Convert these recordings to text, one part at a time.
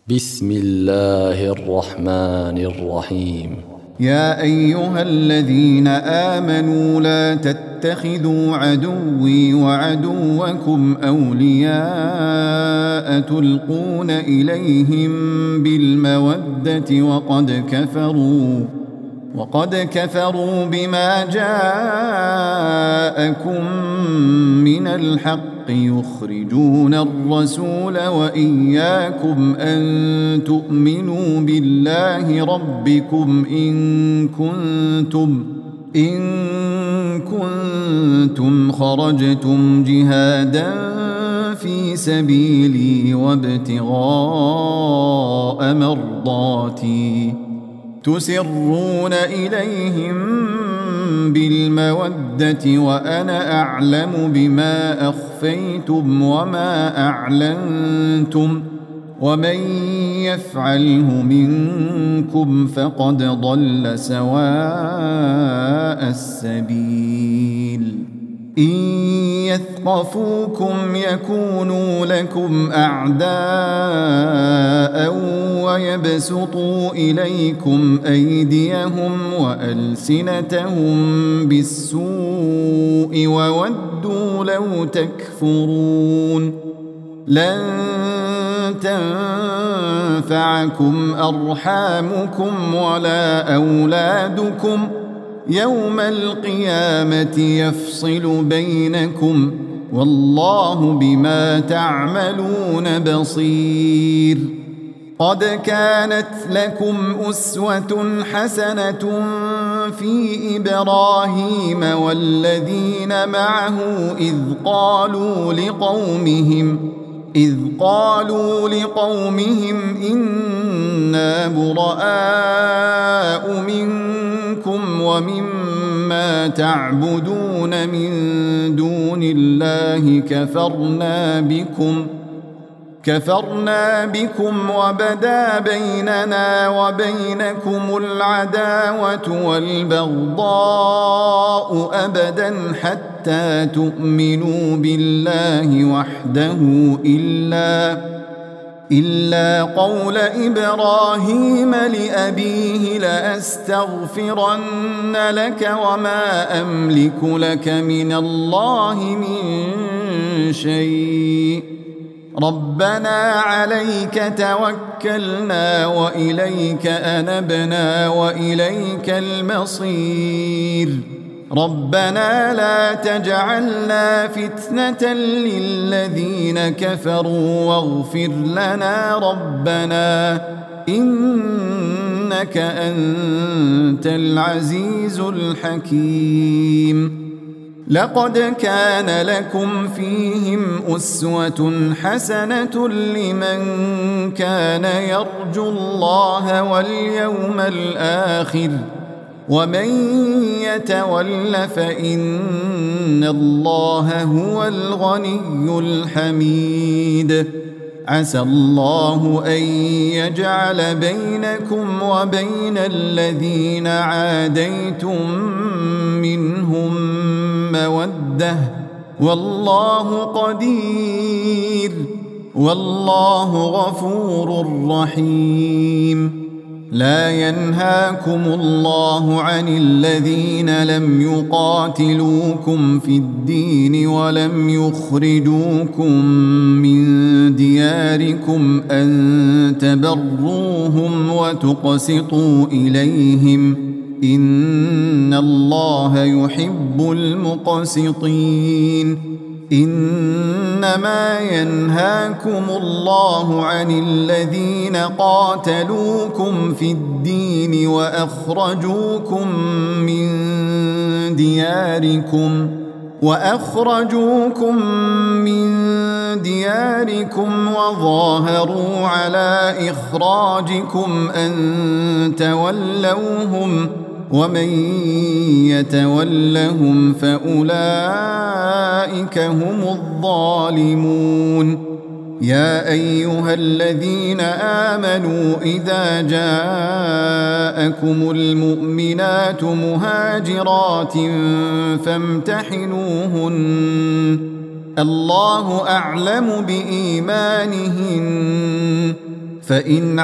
بسم الله الرحمن الرحيم. يا أيها الذين آمنوا لا تتخذوا عدوي وعدوكم أولياء تلقون إليهم بالمودة وقد كفروا بما جاءكم من الحق يخرجون الرسول وإياكم أن تؤمنوا بالله ربكم إن كنتم خرجتم جهادا في سبيلي وابتغاء مرضاتي تسرون إليهم بالمودة وأنا أعلم بما أخفيتم وما أعلنتم ومن يفعله منكم فقد ضل سواء السبيل إن يثقفوكم يكونوا لكم أعداء ويبسطوا إليكم أيديهم وألسنتهم بالسوء وودوا لو تكفرون لن تنفعكم أرحامكم ولا أولادكم يوم القيامة يفصل بينكم والله بما تعملون بصير. قد كانت لكم أسوة حسنة في إبراهيم والذين معه إذ قالوا لقومهم إنا براء منكم ومما تعبدون من دون الله كفرنا بكم وبدا بيننا وبينكم العداوة والبغضاء أبدا حتى تؤمنوا بالله وحده إلا قول إبراهيم لأبيه لأستغفرن لك وما أملك لك من الله من شيء ربنا عليك توكلنا وإليك أنبنا وإليك المصير ربنا لا تجعلنا فتنة للذين كفروا واغفر لنا ربنا إنك أنت العزيز الحكيم. لقد كان لكم فيهم أسوة حسنة لمن كان يرجو الله واليوم الآخر ومن يتول فإن الله هو الغني الحميد. عسى الله أن يجعل بينكم وبين الذين عاديتم منهم مودة والله قدير والله غفور رحيم. لا ينهاكم الله عن الذين لم يقاتلوكم في الدين ولم يخرجوكم من دياركم أن تبروهم وتقسطوا إليهم إن الله يحب المقسطين. إنما ينهاكم الله عن الذين قاتلوكم في الدين وأخرجوكم من دياركم وظاهروا على إخراجكم أن تولوهم ومن يتولهم فأولئك هم الظالمون. يا أيها الذين آمنوا إذا جاءكم المؤمنات مهاجرات فامتحنوهن الله أعلم بإيمانهن فإن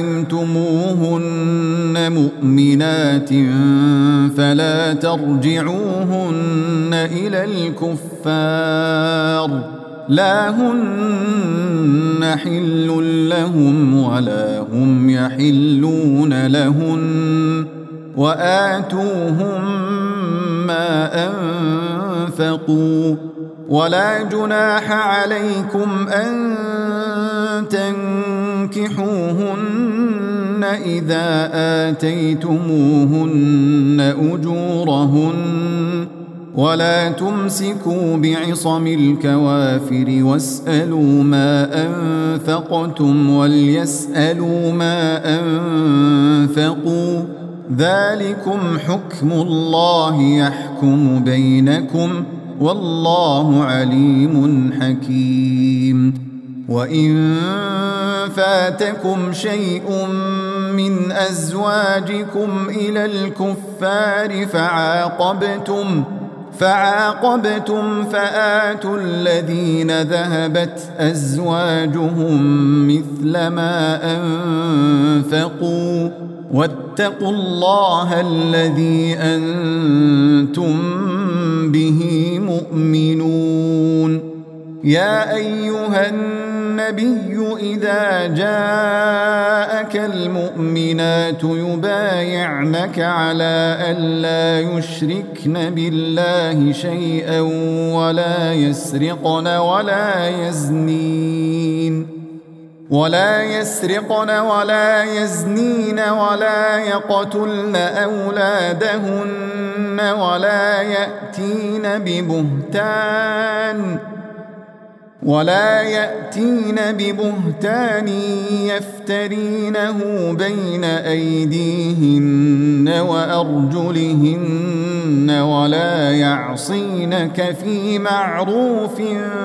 علمتموهن مؤمنات فلا ترجعوهن إلى الكفار لا هن حل لهم ولا هم يحلون لهن وآتوهم ما أنفقوا ولا جناح عليكم أن تنكحوهن إذا آتيتموهن أجورهن ولا تمسكوا بعصم الكوافر واسألوا ما أنفقتم وليسألوا ما أنفقوا ذلكم حكم الله يحكم بينكم والله عليم حكيم وإن فاتكم شيء من أزواجكم إلى الكفار فعاقبتم فآتوا الذين ذهبت أزواجهم مثل ما أنفقوا واتقوا الله الذي أنتم به مؤمنون يا أيها النبي إذا جاءك المؤمنات يبايعنك على ألا يشركن بالله شيئا ولا يسرقن ولا يزنين ولا يقتلن أولادهن ولا يأتين ببهتان يفترينه بين أيديهن وأرجلهن ولا يعصينك في معروف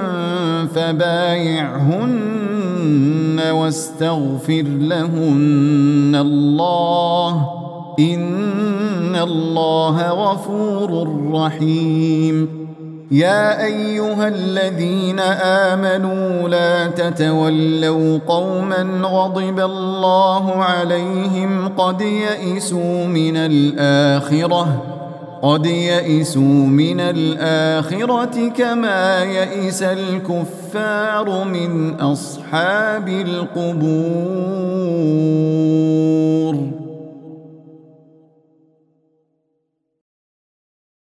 فبايعهن واستغفر لهن الله إن الله غفور رحيم يا أيها الذين آمنوا لا تتولوا قوما غضب الله عليهم قد يئسوا من الآخرة كما يئس الكفار من أصحاب القبور